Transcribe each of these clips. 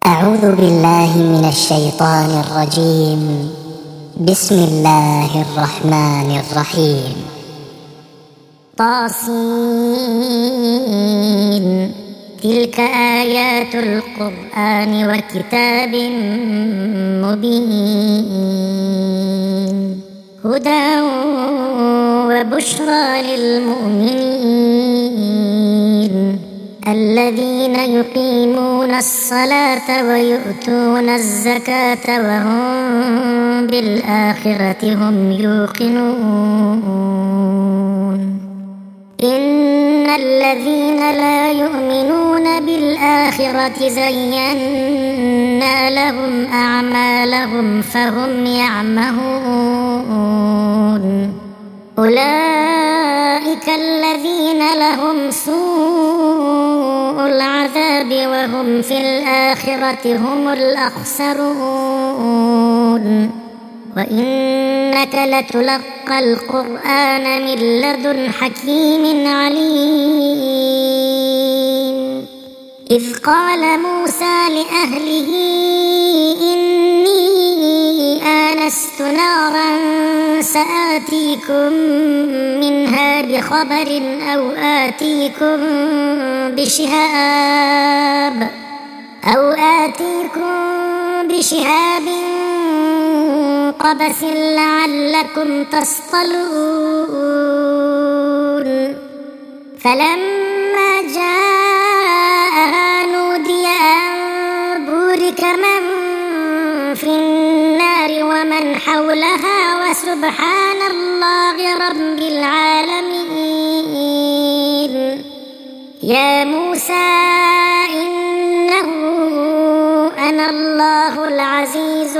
أعوذ بالله من الشيطان الرجيم. بسم الله الرحمن الرحيم. طاسين. تلك آيات القرآن وكتاب مبين، هدى وبشرى للمؤمنين الذين يقيمون الصلاة ويؤتون الزكاة وهم بالآخرة هم يوقنون. إن الذين لا يؤمنون بالآخرة زينا لهم أعمالهم فهم يعمهون. أولئك الذين لهم سوء العذاب وهم في الآخرة هم الأخسرون. وإنك لتلقى القرآن من لدن حكيم عليم. إذ قال موسى لأهله إني آنست نارا سآتيكم منها بخبر أو آتيكم بشهاب قبس لعلكم تصطلون. فلما جاءها نودي أن بورك من في النار ومن حولها وسبحان الله رب العالمين. يا موسى إنه أنا الله العزيز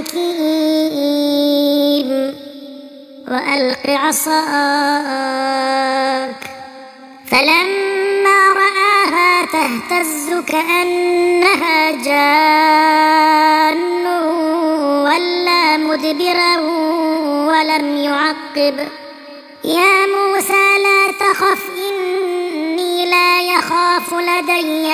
الحكيم. وألق عصاك. فلما رآها تهتز كأنها جان ولى مدبرا ولم يعقب. يا موسى لا تخف إني لا يخاف لدي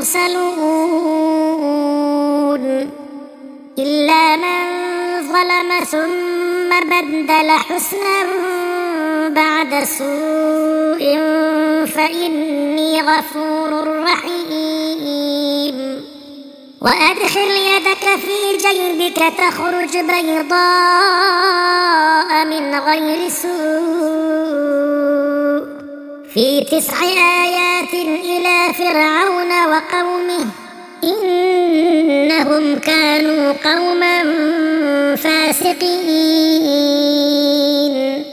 المرسلون إلا من ظلم ثم بدل حسنا بعد سوء فإني غفور رحيم. وأدخل يدك في جيبك تخرج بيضاء من غير سوء في 9 آيات إلى فرعون وقومه إنهم كانوا قوما فاسقين.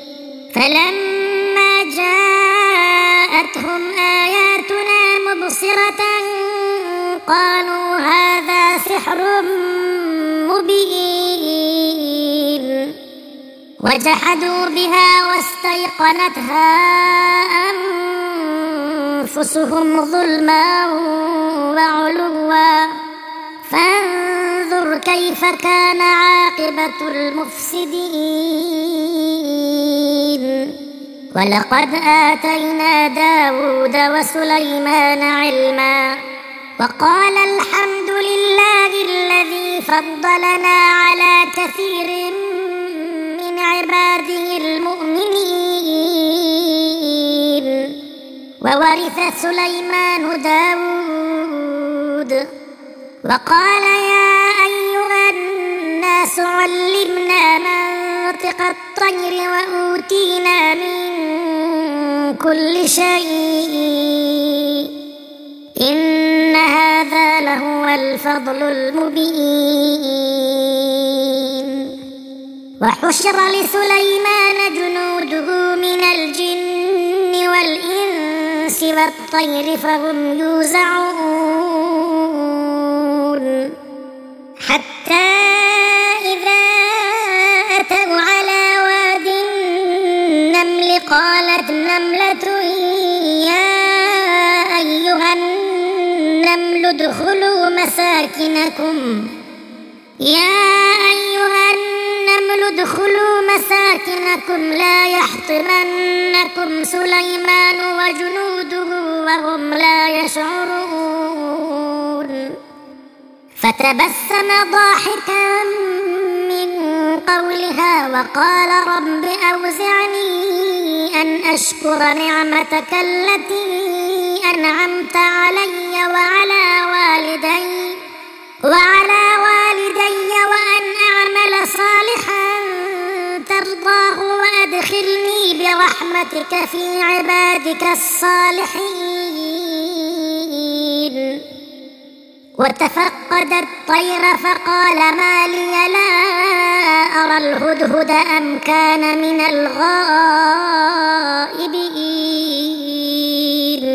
فلما جاءتهم آياتنا مبصرة قالوا هذا سحر مبين. وجحدوا بها واستيقنتها أنفسهم ظلما وعلوا فانظر كيف كان عاقبة المفسدين. ولقد آتينا داود وسليمان علما وقال الحمد لله الذي فضلنا على كثير من عباده المؤمنين. وورث سليمان داود وقال يا أيها الناس علمنا منطق الطير وأوتينا من كل شيء إن هذا لهو الفضل المبين. وحشر لسليمان جنوده من الجن والإنس والطير فهم يوزعون حتى إذا أتوا على واد النمل قالت نملة يا أيها النمل ادخلوا مساكنكم لا يحطمنكم سليمان وجنوده وهم لا يشعرون. فتبسم ضاحكا من قولها وقال رب أوزعني أن أشكر نعمتك التي أنعمت علي وعلى والدي وأن أعمل صالحا ترضاه وأدخلني برحمتك في عبادك الصالحين. وتفقد الطير فقال ما لي لا أرى الهدهد أم كان من الغائبين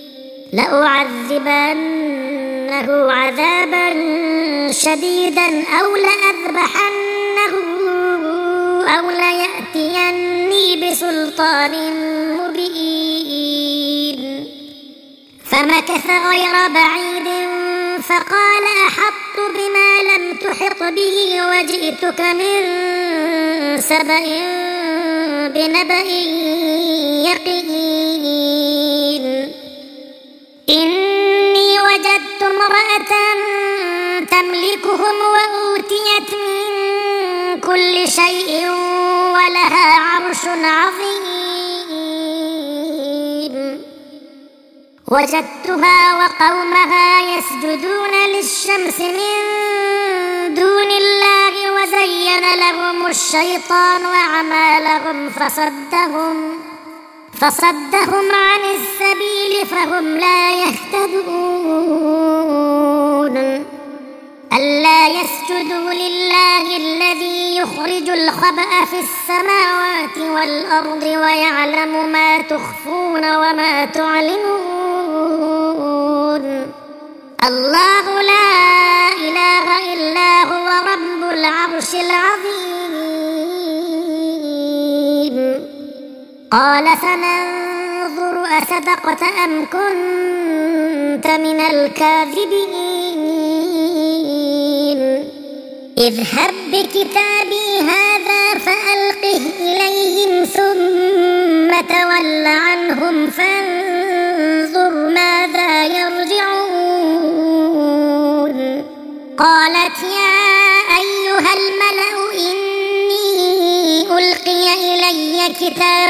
لأعذبنه عذابا شديدا أو لأذبحنه أو ليأتيني بسلطان مبين. فمكث غير بعيد فقال أحطت بما لم تحط به وجئتك من سبأ بنبأ يقين. إني وجدت امرأة تملكهم وأوتيت من كل شيء ولها عرش عظيم. وجدتها وقومها يسجدون للشمس من دون الله وزين لهم الشيطان أعمالهم فصدهم عن السبيل فهم لا يهتدون. ألا يسجدوا لله الذي يخرج الخبأ في السماوات والأرض ويعلم ما تخفون وما تعلنون. الله لا إله إلا هو رب العرش العظيم. قال سننظر أصدقت أم كنت من الكاذبين. اذهب بكتابي هذا فألقه إليهم ثم تول عنهم فانظر ماذا يرجعون. قالت يا أيها الملأ إني ألقي إلي كتاب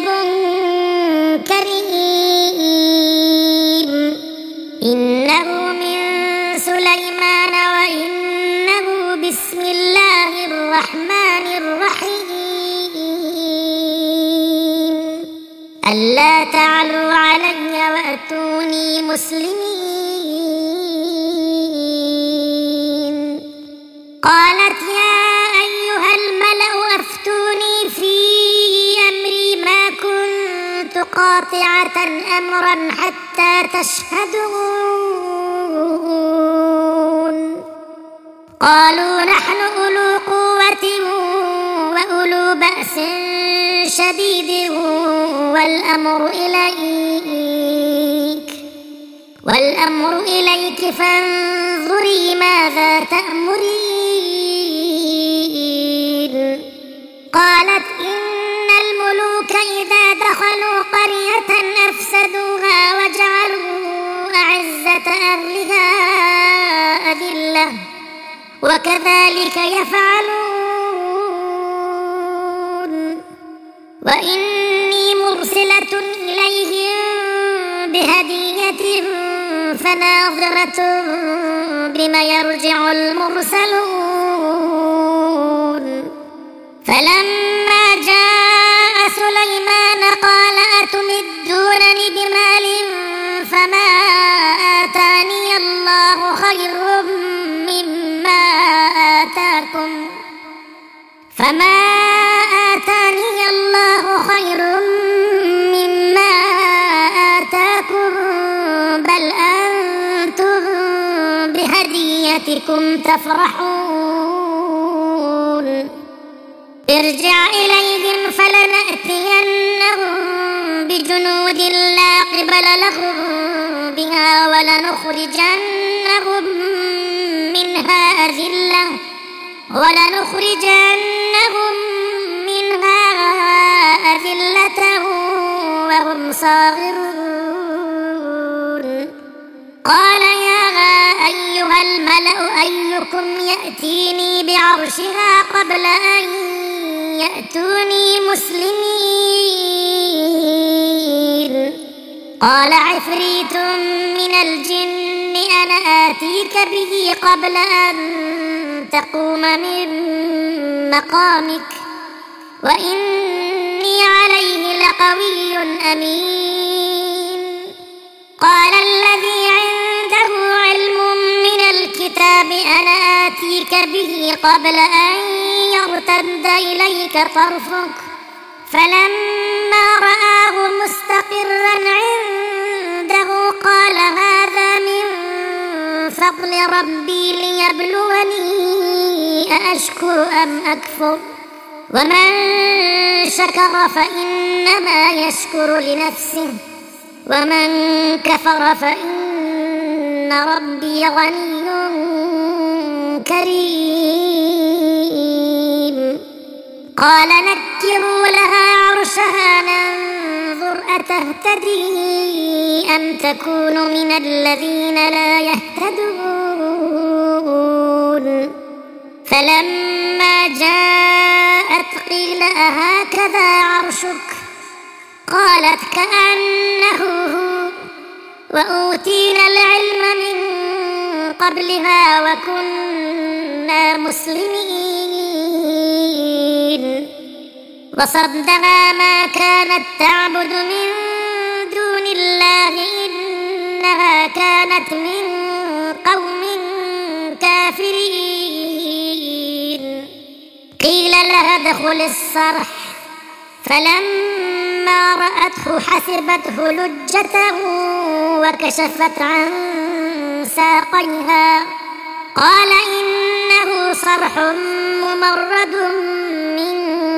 كريم إنه من سليمان وإنه بسم الله الرحمن الرحيم. ألا تعلوا علي وأتوني مسلمين. قالت يا أيها الملأ أفتوني في أمري ما كنت قاطعة أمرا حتى تشهدون. قالوا نحن أولو قوة وأولو بأس شديد والأمر إليك فانظري ماذا تأمرين. قالت إن الملوك إذا دخلوا قرية أفسدوها وجعلوا أعزة أهلها أذلة وكذلك يفعلون. وإني مرسلة إليهم بهدية فناظرة بما يرجع المرسلون. فلما جاء سليمان قال أتمدونني بمال فما آتاني الله خير مما آتاكم بل أنتم بهديتكم تفرحون. ارجع إليهم فلنأتينهم بجنود لا قبل لهم بها ولنخرجنهم منها أذلة وهم صاغرون. قال يا أيها الملأ الملأ أيكم يأتيني بعرشها قبل أن يأتوني مسلمين قال عفريت من الجن أنا آتيك به قبل أن تقوم من مقامك وإني عليه لقوي أمين قال الذي عنده علم من الكتاب أنا آتيك به قبل أن يرتد إليك طرفك فلما رآه مستقرا عنده قال هذا من فضل ربي ليبلوني أأشكر أم أكفر ومن شكر فإنما يشكر لنفسه ومن كفر فإن ربي غني كريم قال نكروا لها عرشها ننظر أتهتدي أم تكون من الذين لا يهتدون فلما جاءت قيل أهكذا عرشك قالت كأنه هو وأوتينا العلم من قبلها وكنا مسلمين وصدها ما كانت تعبد من دون الله إنها كانت من قوم كافرين قيل لها ادخل الصرح فلما رأته حسبته لجة وكشفت عن ساقيها قال إنه صرح ممرد من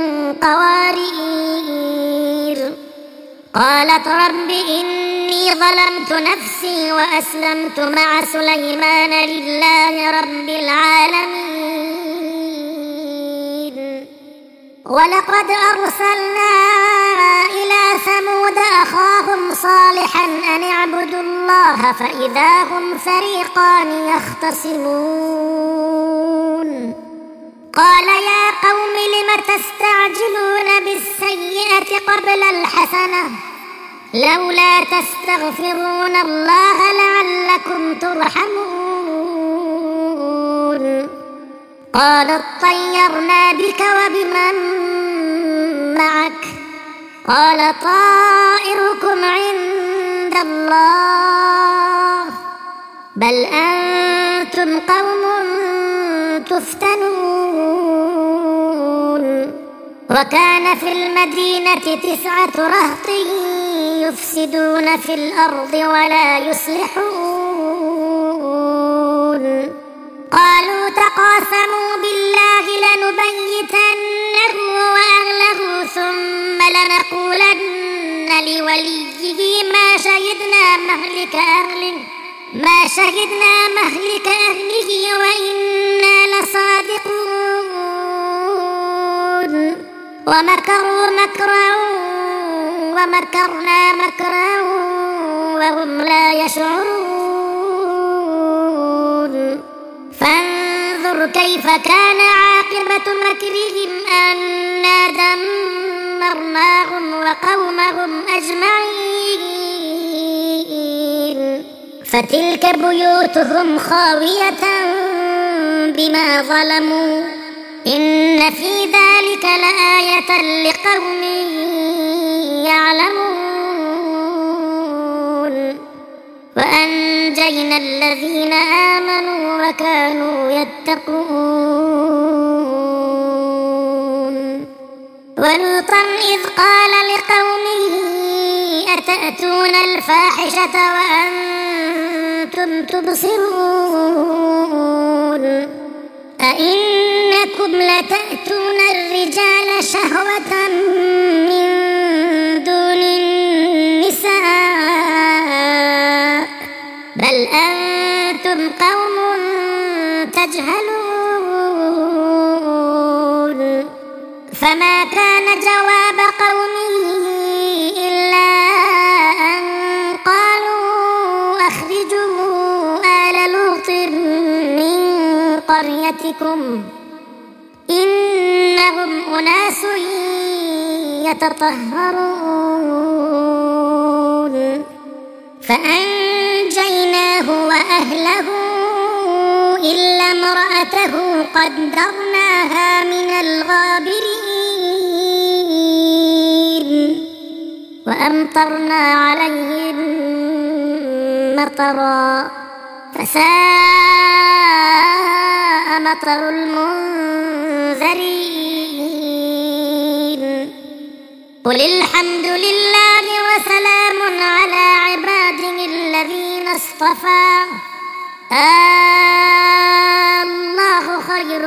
قوارير قالت رب إني ظلمت نفسي وأسلمت مع سليمان لله رب العالمين ولقد أرسلنا إلى ثمود أخاهم صالحا أن اعبدوا الله فإذا هم فريقان يختصمون قال يا قوم لم تستعجلون بالسيئة قبل الحسنة لولا تستغفرون الله لعلكم ترحمون قالت طيرنا بك وبمن معك قال طائركم عند الله بل أنتم قوم تفتنون وكان في المدينة 9 رهط يفسدون في الأرض ولا يصلحون قالوا تقاسموا بالله لنبيتنه وأهله ثم لنقولن لوليه ما شهدنا مهلك أهله وإنا لصادقون ومكروا مكرا ومكرنا مكرا وهم لا يشعرون فانظر كيف كان عاقبة مكرهم أنا دمرناهم وقومهم أجمعين فتلك بيوتهم خاوية بما ظلموا إن في ذلك لآية لقوم يعلمون وأنجينا الذين آمنوا وكانوا يتقون ولوطا إذ قال لقومه أتأتون الفاحشة وأنتم تبصرون أئنكم لتأتون الرجال شهوة من دون النساء بل أنتم قوم تجهلون فما كان جواب قومه إلا أن قالوا أخرجوا آل لوط من قريتكم إنهم أناس يتطهرون فأنجيناه وأهله إلا امرأته قدرناها من الغابرين وأمطرنا عليهم مطرا فساء مطر المنذرين قل الحمد لله وسلام على عباده الذين اصطفى الله خير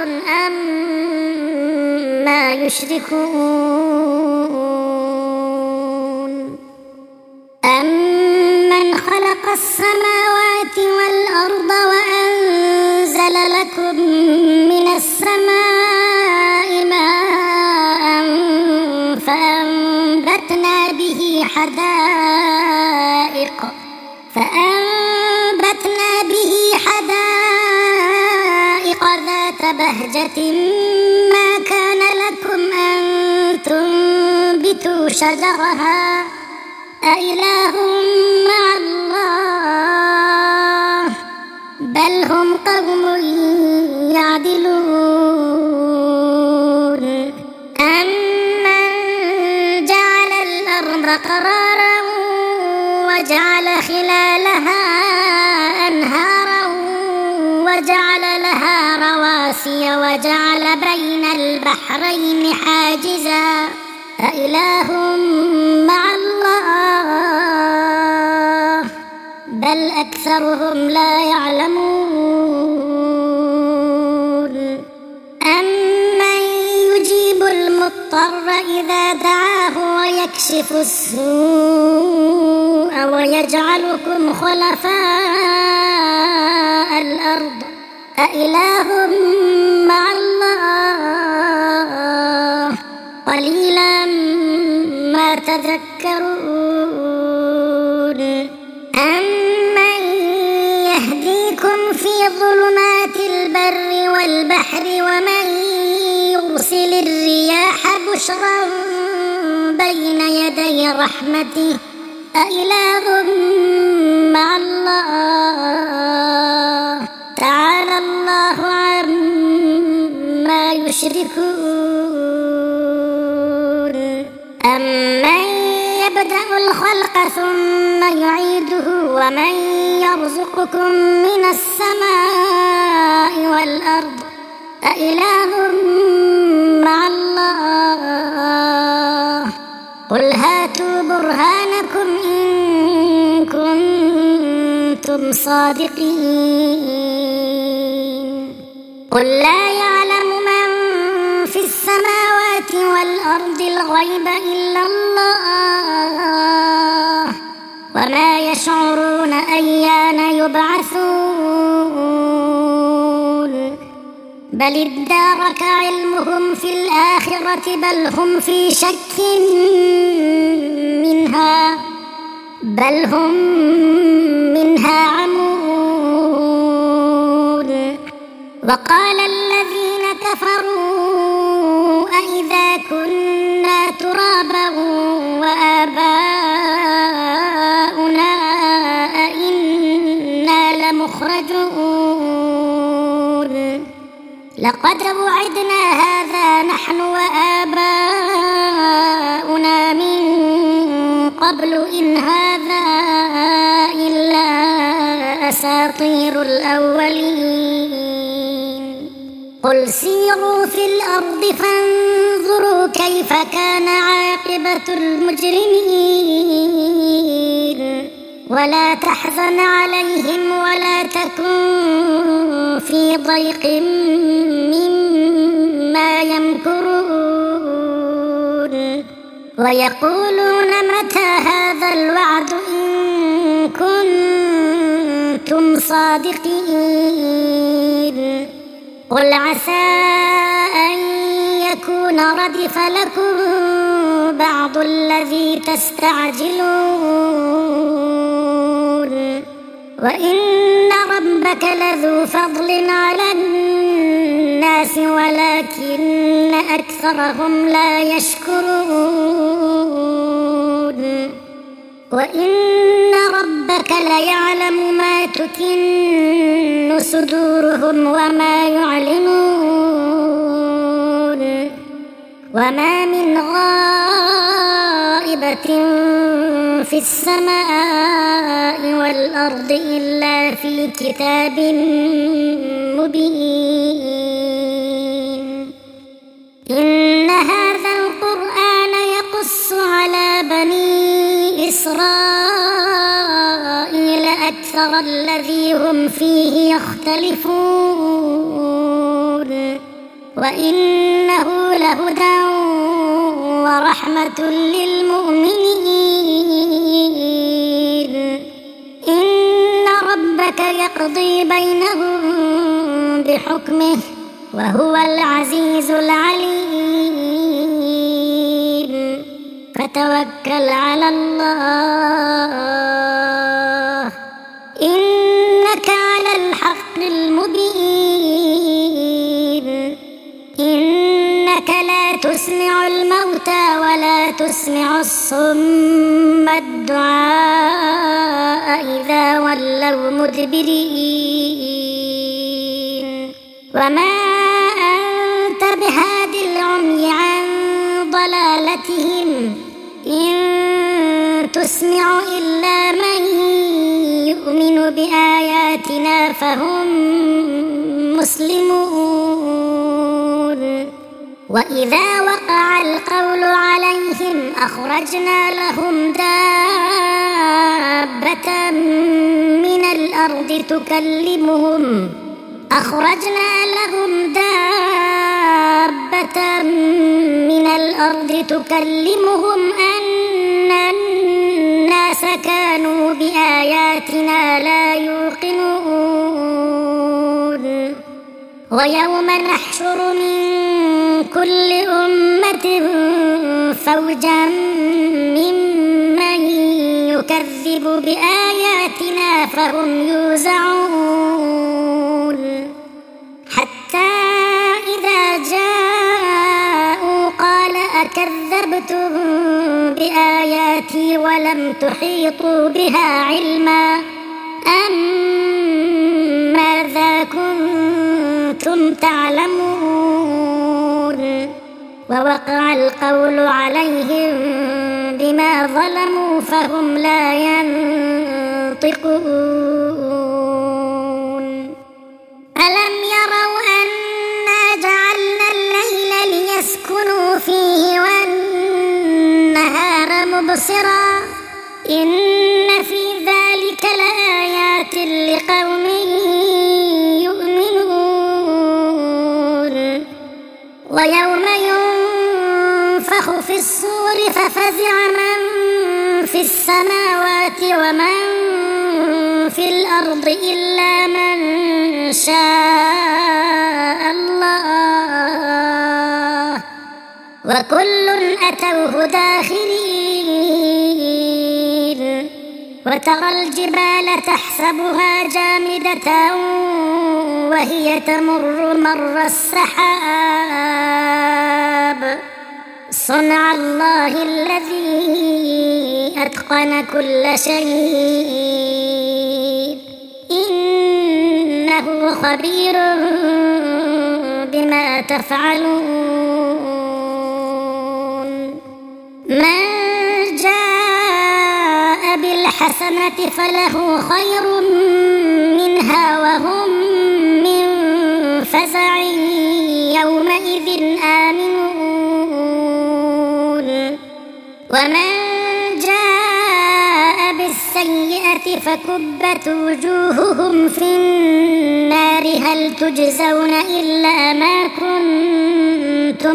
أما يشركون أمن خلق السماوات والأرض وأنزل لكم من السماء ماء فأنبتنا به حدائق ذات بهجة ما كان لكم أن تنبتوا شجرها أإله مع الله بل هم قوم يعدلون أمن جعل الأرض قرارا وجعل خلالها أنهارا وجعل لها رواسي وجعل بين البحرين حاجزا أإله مع الله بل أكثرهم لا يعلمون أمن يجيب المضطر إذا دعاه ويكشف السوء ويجعلكم خلفاء الأرض أإله مع الله قليلا ما تذكرون أمن يهديكم في ظلمات البر والبحر ومن يرسل الرياح بشرا بين يدي رحمته أإله مع الله تعالى الله عما يشركون أمن يبدأ الخلق ثم يعيده ومن يرزقكم من السماء والأرض أإله مع الله قل هاتوا برهانكم إن كنتم صادقين قل لا يعلم من في السماوات والأرض الغيب إلا الله وما يشعرون أيان يبعثون بل ادارك علمهم في الآخرة بل هم في شك منها عمون وقال الذين كفروا أإذا كنا ترابا وآباؤنا أئنا لمخرجون لقد وعدنا هذا نحن وآباؤنا من قبل إن هذا إلا أساطير الأولين قل سيروا في الأرض فانظروا كيف كان عاقبة المجرمين ولا تحزن عليهم ولا تكن في ضيق مما يمكرون ويقولون متى هذا الوعد إن كنتم صادقين قل عسى أن يكون ردف لكم بعض الذي تستعجلون وإن ربك لذو فضل على الناس ولكن أكثرهم لا يشكرون وإن ربك ليعلم ما تكن صدورهم وما يعلنون وما من غائبة في السماء والأرض إلا في كتاب مبين إن هذا القرآن يقص على بني إسرائيل أكثر الذي هم فيه يختلفون وإنه لهدى ورحمة للمؤمنين إن ربك يقضي بينهم بحكمه وهو العزيز العليم فتوكل على الله إنك على الحق المبين إنك لا تسمع الموتى ولا تسمع الصم الدعاء إذا ولوا مدبرين وما أنت بهاد العمي عن ضلالتهم إن تسمع إلا من يؤمن بآياتنا فهم مسلمون وإذا وقع القول عليهم أخرجنا لهم دابة من الأرض تكلمهم أن الناس كانوا بآياتنا لا يوقنون ويوم نحشر من كل أمة فوجا ممن يكذب بآياتنا فهم يوزعون حتى إذا جاءوا قال أكذبتم بآياتي ولم تحيطوا بها علما أم ماذا كنتم تعلمون ووقع القول عليهم بما ظلموا فهم لا ينطقون ألم يروا أنا جعلنا الليل ليسكنوا فيه والنهار مبصرا إن في ذلك لآيات لقوم يؤمنون ويوم ينفخ في الصور ففزع من في السماوات ومن في الأرض إلا من شاء الله وكل أتوه داخرين وترى الجبال تحسبها جامدة وهي تمر مر السحاب صنع الله الذي أتقن كل شيء إنه خبير بما تفعلون من جاء بالحسنة فله خير منها وهم من فزع يومئذ آمنون ومن جاء بالسيئة فكبت وجوههم في النار هل تجزون إلا ما كنتم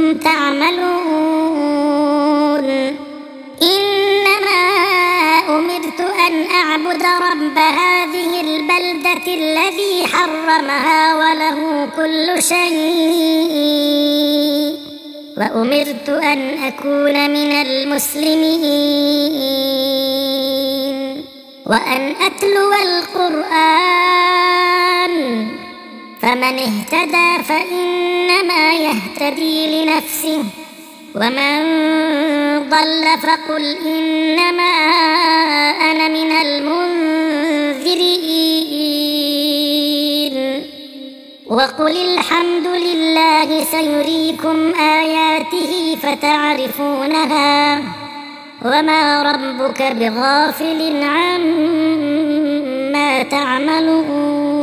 تعملون إنما أمرت أن أعبد رب هذه البلدة الذي حرمها وله كل شيء وأمرت أن أكون من المسلمين وأن أتلو القرآن فمن اهتدى فإنما يهتدي لنفسه ومن ضل فقل إنما أنا من المنذرين وقل الحمد لله سيريكم آياته فتعرفونها وما ربك بغافل عما تعملون